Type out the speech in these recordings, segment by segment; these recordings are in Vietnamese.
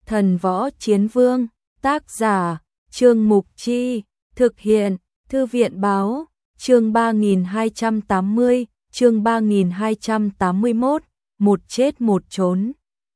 Thần Võ Chiến Vương, tác giả, Trương Mục Chi, thực hiện, Thư viện Báo, chương 3280, chương 3281, một chết một trốn.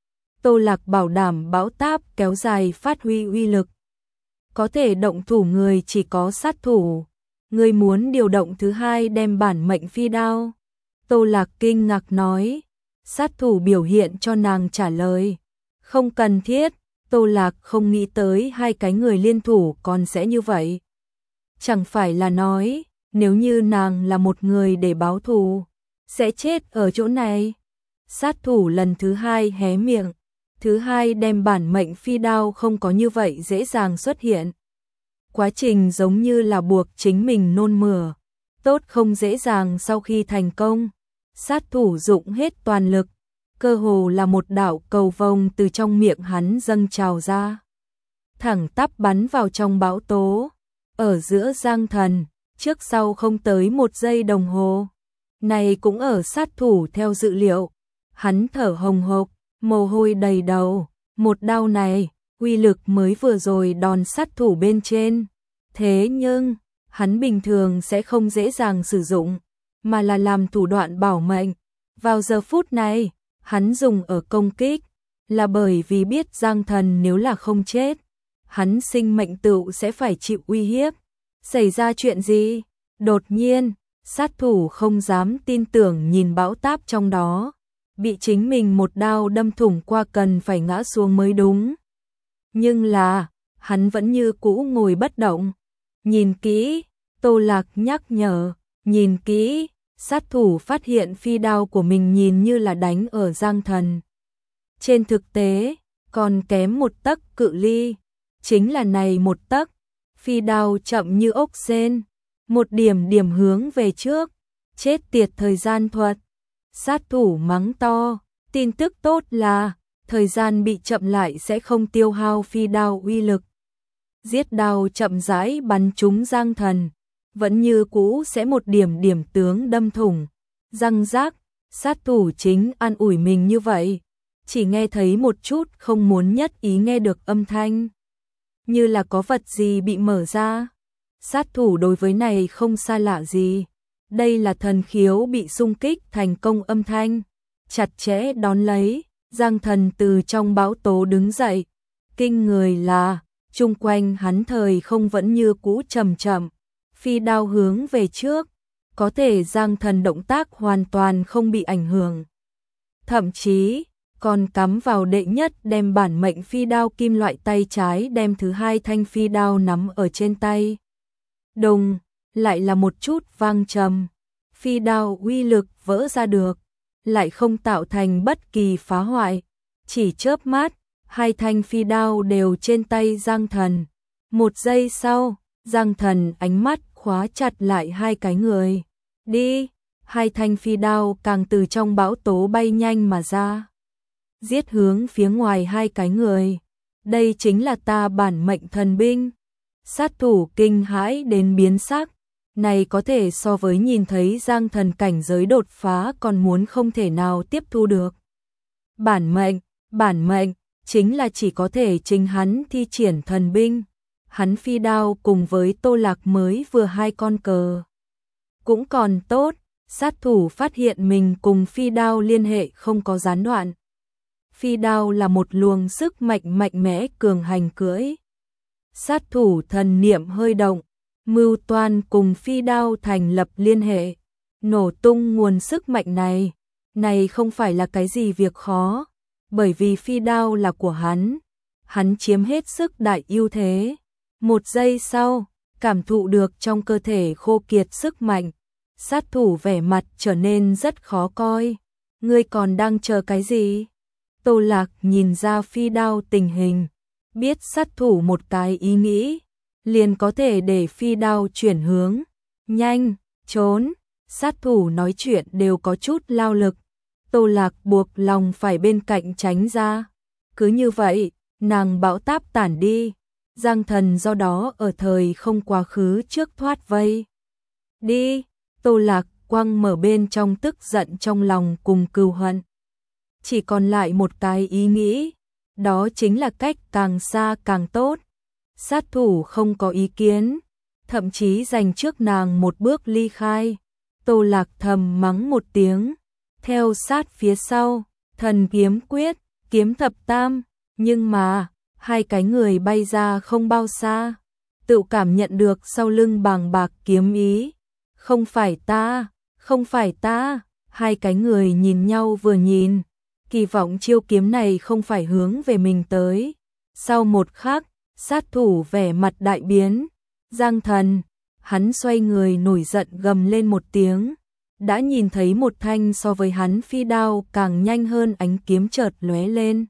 Tô Lạc bảo đảm bão táp kéo dài phát huy uy lực. Có thể động thủ người chỉ có sát thủ. Người muốn điều động thứ hai đem bản mệnh phi đao. Tô Lạc kinh ngạc nói. Sát thủ biểu hiện cho nàng trả lời. Không cần thiết. Tô Lạc không nghĩ tới hai cái người liên thủ còn sẽ như vậy. Chẳng phải là nói, nếu như nàng là một người để báo thù, sẽ chết ở chỗ này. Sát thủ lần thứ hai hé miệng. Thứ hai đem bản mệnh phi đao không có như vậy dễ dàng xuất hiện. Quá trình giống như là buộc chính mình nôn mửa. Tốt không dễ dàng sau khi thành công. Sát thủ dụng hết toàn lực. Cơ hồ là một đạo cầu vồng từ trong miệng hắn dâng trào ra. Thẳng tắp bắn vào trong bão tố. Ở giữa Giang Thần, trước sau không tới 1 giây đồng hồ. Này cũng ở sát thủ theo dự liệu. Hắn thở hồng hộc, mồ hôi đầy đầu. Một đao này, uy lực mới vừa rồi đòn sát thủ bên trên. Thế nhưng, hắn bình thường sẽ không dễ dàng sử dụng, mà là làm thủ đoạn bảo mệnh. Vào giờ phút này, hắn dùng ở công kích, là bởi vì biết Giang Thần nếu là không chết, hắn sinh mệnh tựu sẽ phải chịu uy hiếp. Xảy ra chuyện gì? Đột nhiên, sát thủ không dám tin tưởng nhìn bão táp trong đó. Bị chính mình một đao đâm thủng qua cần phải ngã xuống mới đúng. Nhưng là, hắn vẫn như cũ ngồi bất động. Nhìn kỹ, Tô Lạc nhắc nhở, nhìn kỹ, sát thủ phát hiện phi đao của mình nhìn như là đánh ở Giang Thần. Trên thực tế, còn kém 1 tấc cự ly, chính là này 1 tấc, phi đao chậm như ốc sên, một điểm hướng về trước, chết tiệt thời gian thuật. Sát thủ mắng to, tin tức tốt là, thời gian bị chậm lại sẽ không tiêu hao phi đao uy lực. Giết đao chậm rãi bắn trúng Giang Thần, vẫn như cũ sẽ một điểm tướng đâm thủng. Răng rác, sát thủ chính an ủi mình như vậy, chỉ nghe thấy một chút không muốn nhất ý nghe được âm thanh. Như là có vật gì bị mở ra. Sát thủ đối với này không xa lạ gì. Đây là thần khiếu bị xung kích thành công âm thanh. Chặt chẽ đón lấy, Giang Thần từ trong bão tố đứng dậy. Kinh người là, chung quanh hắn thời không vẫn như cũ chậm chậm, phi đao hướng về trước, có thể Giang Thần động tác hoàn toàn không bị ảnh hưởng. Thậm chí, còn cắm vào đệ nhất đem bản mệnh phi đao kim loại tay trái đem thứ hai thanh phi đao nắm ở trên tay. Đùng, lại là một chút vang trầm, phi đao uy lực vỡ ra được, lại không tạo thành bất kỳ phá hoại, chỉ chớp mắt, hai thanh phi đao đều trên tay Giang Thần. 1 giây sau, Giang Thần ánh mắt khóa chặt lại hai cái người. Đi, hai thanh phi đao càng từ trong bão tố bay nhanh mà ra. Giết hướng phía ngoài hai cái người. Đây chính là ta bản mệnh thần binh. Sát thủ kinh hãi đến biến sắc. Này có thể so với nhìn thấy Giang Thần cảnh giới đột phá còn muốn không thể nào tiếp thu được. Bản mệnh, chính là chỉ có thể chính hắn thi triển thần binh. Hắn phi đao cùng với Tô Lạc mới vừa 2 con cờ. Cũng còn tốt, sát thủ phát hiện mình cùng phi đao liên hệ không có gián đoạn. Phi đao là một luồng sức mạnh mẽ cường hành cưỡi. Sát thủ thần niệm hơi động, mưu toan cùng phi đao thành lập liên hệ. Nổ tung nguồn sức mạnh này không phải là cái gì việc khó, bởi vì phi đao là của hắn chiếm hết sức đại ưu thế. 1 giây sau, cảm thụ được trong cơ thể khô kiệt sức mạnh, sát thủ vẻ mặt trở nên rất khó coi. Ngươi còn đang chờ cái gì? Tô Lạc nhìn ra phi đao tình hình, biết sát thủ một cái ý nghĩ, liền có thể để phi đao chuyển hướng. Nhanh, trốn, sát thủ nói chuyện đều có chút lao lực. Tô Lạc buộc lòng phải bên cạnh tránh ra. Cứ như vậy, nàng bão táp tản đi. Giang Thần do đó ở thời không quá khứ trước thoát vây. Đi, Tô Lạc quăng mở bên trong tức giận trong lòng cùng cừu hận. Chỉ còn lại một cái ý nghĩ, đó chính là cách càng xa càng tốt. Sát thủ không có ý kiến, thậm chí dành trước nàng một bước ly khai. Tô Lạc thầm mắng một tiếng, theo sát phía sau, thần kiếm quyết, kiếm thập tam, nhưng mà, hai cái người bay ra không bao xa, tự cảm nhận được sau lưng bàng bạc kiếm ý. Không phải ta, không phải ta, hai cái người nhìn nhau vừa nhìn, kỳ vọng chiêu kiếm này không phải hướng về mình tới. Sau một khắc, sát thủ vẻ mặt đại biến, Giang Thần, hắn xoay người nổi giận gầm lên một tiếng, đã nhìn thấy một thanh so với hắn phi đao càng nhanh hơn ánh kiếm chợt lóe lên.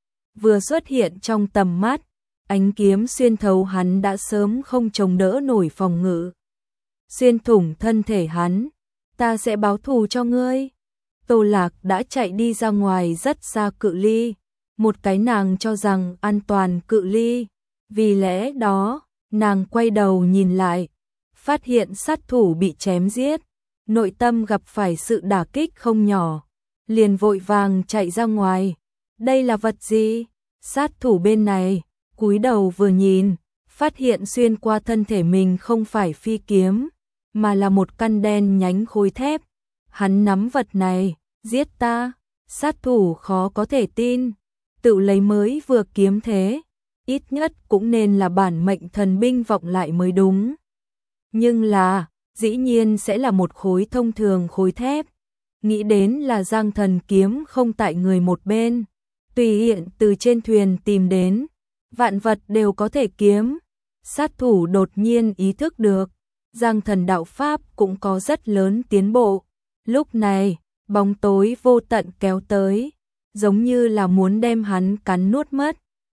Vừa xuất hiện trong tầm mắt, ánh kiếm xuyên thấu hắn đã sớm không chống đỡ nổi phòng ngự. Xuyên thủng thân thể hắn, ta sẽ báo thù cho ngươi. Tô Lạc đã chạy đi ra ngoài rất xa cự ly, một cái nàng cho rằng an toàn cự ly. Vì lẽ đó, nàng quay đầu nhìn lại, phát hiện sát thủ bị chém giết, nội tâm gặp phải sự đả kích không nhỏ, liền vội vàng chạy ra ngoài. Đây là vật gì? Sát thủ bên này, cúi đầu vừa nhìn, phát hiện xuyên qua thân thể mình không phải phi kiếm, mà là một căn đen nhánh khối thép. Hắn nắm vật này, giết ta. Sát thủ khó có thể tin, tự lấy mới vừa kiếm thế, ít nhất cũng nên là bản mệnh thần binh vọng lại mới đúng. Nhưng là, dĩ nhiên sẽ là một khối thông thường khối thép. Nghĩ đến là Giang Thần kiếm không tại người một bên, tùy hiện từ trên thuyền tìm đến, vạn vật đều có thể kiếm. Sát thủ đột nhiên ý thức được, Giang Thần đạo pháp cũng có rất lớn tiến bộ. Lúc này, bóng tối vô tận kéo tới, giống như là muốn đem hắn cắn nuốt mất.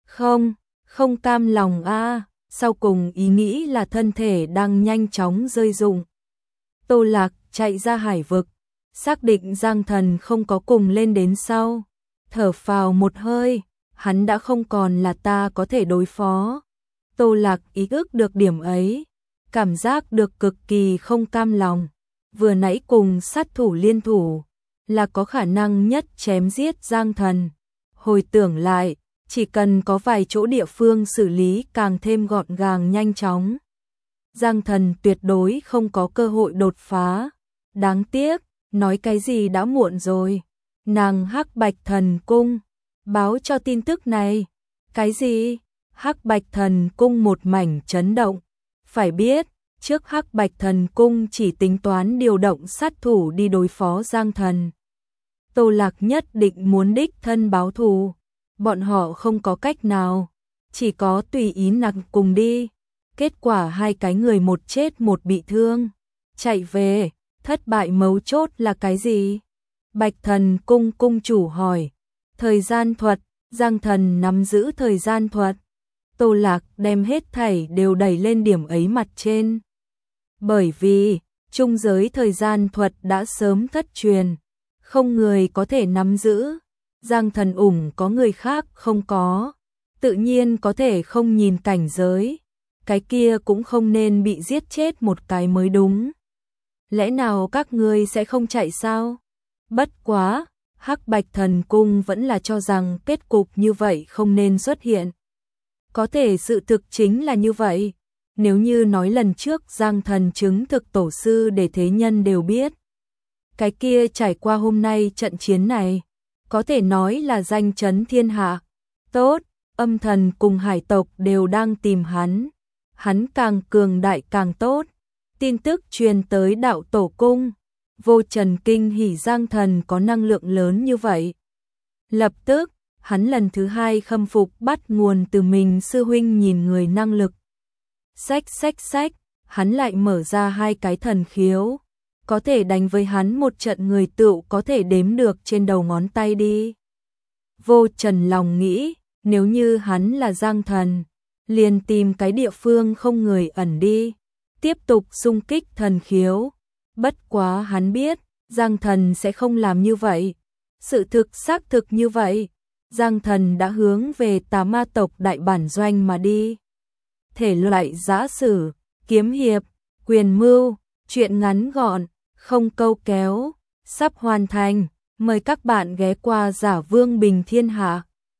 Không cam lòng a. Sau cùng ý nghĩ là thân thể đang nhanh chóng rơi rụng. Tô Lạc chạy ra hải vực, xác định Giang Thần không có cùng lên đến sau, thở phào một hơi, hắn đã không còn là ta có thể đối phó. Tô Lạc ý thức được điểm ấy, cảm giác được cực kỳ không cam lòng. Vừa nãy cùng sát thủ liên thủ, là có khả năng nhất chém giết Giang Thần. Hồi tưởng lại, chỉ cần có vài chỗ địa phương xử lý càng thêm gọn gàng nhanh chóng, Giang Thần tuyệt đối không có cơ hội đột phá. Đáng tiếc, nói cái gì đã muộn rồi. Nàng Hắc Bạch Thần Cung báo cho tin tức này. Cái gì? Hắc Bạch Thần Cung một mảnh chấn động. Phải biết, trước Hắc Bạch Thần Cung chỉ tính toán điều động sát thủ đi đối phó Giang Thần. Tô Lạc nhất định muốn đích thân báo thù. Bọn họ không có cách nào, chỉ có tùy ý nặc cùng đi. Kết quả hai cái người một chết một bị thương. Chạy về, thất bại mấu chốt là cái gì? Bạch Thần Cung cung chủ hỏi. Thời gian thuật, Giang Thần nắm giữ thời gian thuật. Tô Lạc đem hết thảy đều đẩy lên điểm ấy mặt trên. Bởi vì, trung giới thời gian thuật đã sớm thất truyền, không người có thể nắm giữ. Giang Thần ủng có người khác không có, tự nhiên có thể không nhìn cảnh giới, cái kia cũng không nên bị giết chết một cái mới đúng. Lẽ nào các ngươi sẽ không chạy sao? Bất quá, Hắc Bạch Thần Cung vẫn là cho rằng kết cục như vậy không nên xuất hiện. Có thể sự thực chính là như vậy. Nếu như nói lần trước Giang Thần chứng thực tổ sư để thế nhân đều biết, cái kia trải qua hôm nay trận chiến này, có thể nói là danh chấn thiên hạ. Tốt, âm thần cùng hải tộc đều đang tìm hắn. Hắn càng cường đại càng tốt. Tin tức truyền tới đạo tổ cung. Vô Trần kinh hỉ Giang Thần có năng lượng lớn như vậy. Lập tức, hắn lần thứ hai khâm phục bắt nguồn từ mình sư huynh nhìn người năng lực. Xách, hắn lại mở ra hai cái thần khiếu. Có thể đánh với hắn một trận người tựu có thể đếm được trên đầu ngón tay đi. Vô Trần lòng nghĩ, nếu như hắn là Giang Thần, liền tìm cái địa phương không người ẩn đi, tiếp tục xung kích thần khiếu. Bất quá hắn biết, Giang Thần sẽ không làm như vậy. Sự thực xác thực như vậy, Giang Thần đã hướng về Tà Ma tộc đại bản doanh mà đi. Thể loại giã sử, kiếm hiệp, quyền mưu, truyện ngắn gọn, không câu kéo, sắp hoàn thành. Mời các bạn ghé qua Giả Vương Bình Thiên Hạ.